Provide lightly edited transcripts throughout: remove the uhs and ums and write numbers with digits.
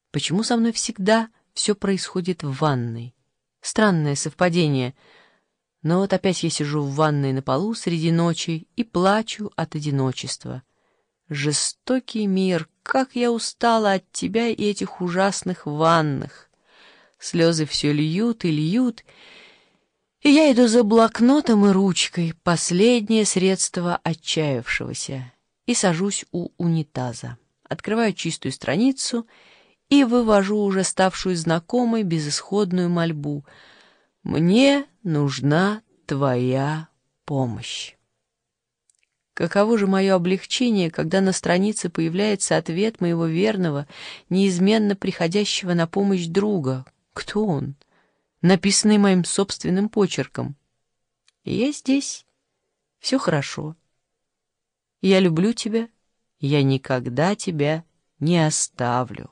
Почему со мной всегда все происходит в ванной? Странное совпадение. Но вот опять я сижу в ванной на полу среди ночи и плачу от одиночества. Жестокий мир, как я устала от тебя и этих ужасных ванных. Слезы все льют и льют, и я иду за блокнотом и ручкой, последнее средство отчаявшегося, и сажусь у унитаза. Открываю чистую страницу и вывожу уже ставшую знакомой безысходную мольбу. «Мне нужна твоя помощь». Каково же мое облегчение, когда на странице появляется ответ моего верного, неизменно приходящего на помощь друга. Кто он? Написанный моим собственным почерком. И я здесь. Все хорошо. Я люблю тебя. Я никогда тебя не оставлю.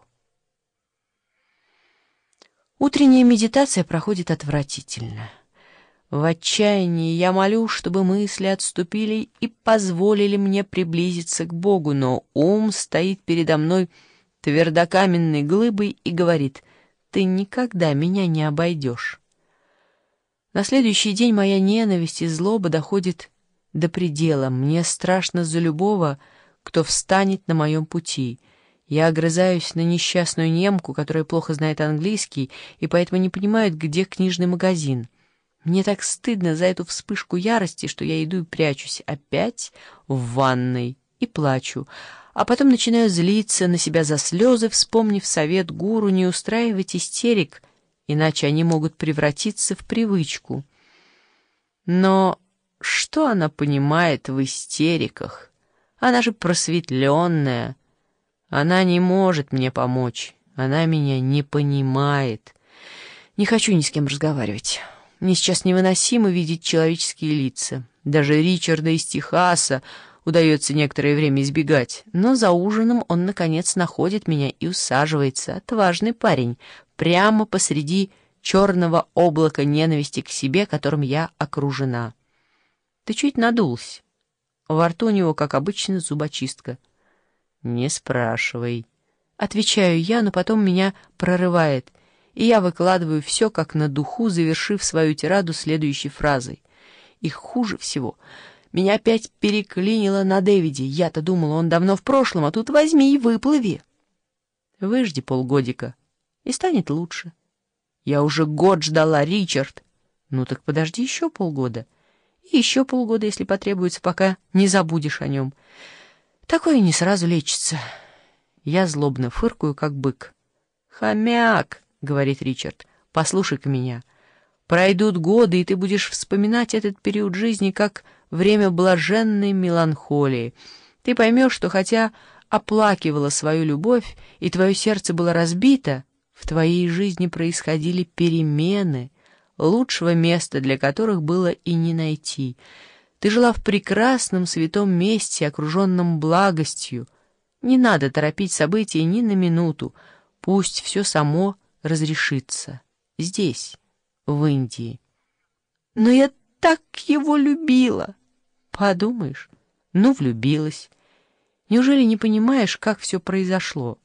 Утренняя медитация проходит отвратительно. В отчаянии я молю, чтобы мысли отступили и позволили мне приблизиться к Богу, но ум стоит передо мной твердокаменной глыбой и говорит: «Ты никогда меня не обойдешь». На следующий день моя ненависть и злоба доходит до предела. Мне страшно за любого, кто встанет на моем пути. Я огрызаюсь на несчастную немку, которая плохо знает английский и поэтому не понимает, где книжный магазин. Мне так стыдно за эту вспышку ярости, что я иду и прячусь опять в ванной и плачу, а потом начинаю злиться на себя за слезы, вспомнив совет гуру не устраивать истерик, иначе они могут превратиться в привычку. Но что она понимает в истериках? Она же просветленная. Она не может мне помочь. Она меня не понимает. Не хочу ни с кем разговаривать. Мне сейчас невыносимо видеть человеческие лица. Даже Ричарда из Техаса удается некоторое время избегать. Но за ужином он, наконец, находит меня и усаживается. Отважный парень, прямо посреди черного облака ненависти к себе, которым я окружена. Ты чуть надулся. Во рту у него, как обычно, зубочистка. «Не спрашивай». Отвечаю я, но потом меня прорывает, и я выкладываю все как на духу, завершив свою тираду следующей фразой. И хуже всего, меня опять переклинило на Дэвиде. Я-то думала, он давно в прошлом, а тут возьми и выплыви. Выжди полгодика, и станет лучше. Я уже год ждала, Ричард. Ну так подожди еще полгода. И еще полгода, если потребуется, пока не забудешь о нем. Такое не сразу лечится. Я злобно фыркаю, как бык. «Хомяк», — говорит Ричард, — «послушай-ка меня. Пройдут годы, и ты будешь вспоминать этот период жизни как время блаженной меланхолии. Ты поймешь, что хотя оплакивала свою любовь, и твое сердце было разбито, в твоей жизни происходили перемены, лучшего места для которых было и не найти. Ты жила в прекрасном святом месте, окруженном благостью. Не надо торопить события ни на минуту. Пусть все само разрешится. Здесь, в Индии. Но я так его любила. Подумаешь, ну, влюбилась. Неужели не понимаешь, как все произошло?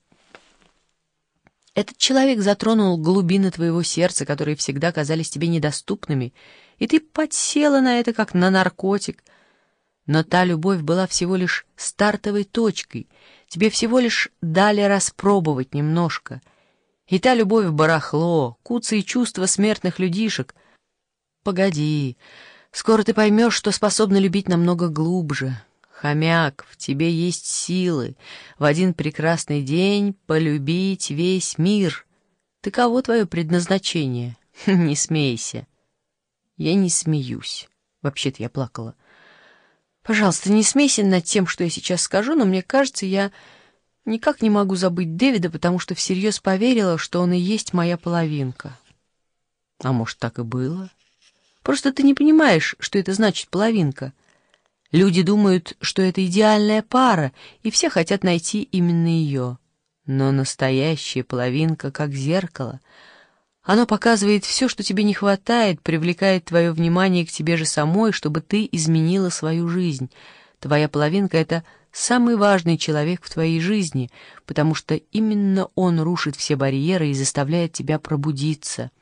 Этот человек затронул глубины твоего сердца, которые всегда казались тебе недоступными, и ты подсела на это, как на наркотик. Но та любовь была всего лишь стартовой точкой, тебе всего лишь дали распробовать немножко. И та любовь барахло, куцые чувства смертных людишек. Погоди, скоро ты поймешь, что способна любить намного глубже. Хомяк, в тебе есть силы в один прекрасный день полюбить весь мир. Таково твое предназначение. Не смейся. Я не смеюсь. Вообще-то я плакала. Пожалуйста, не смейся над тем, что я сейчас скажу, но мне кажется, я никак не могу забыть Дэвида, потому что всерьез поверила, что он и есть моя половинка. А может, так и было? Просто ты не понимаешь, что это значит половинка. Люди думают, что это идеальная пара, и все хотят найти именно ее. Но настоящая половинка как зеркало. Оно показывает все, что тебе не хватает, привлекает твое внимание к тебе же самой, чтобы ты изменила свою жизнь. Твоя половинка — это самый важный человек в твоей жизни, потому что именно он рушит все барьеры и заставляет тебя пробудиться.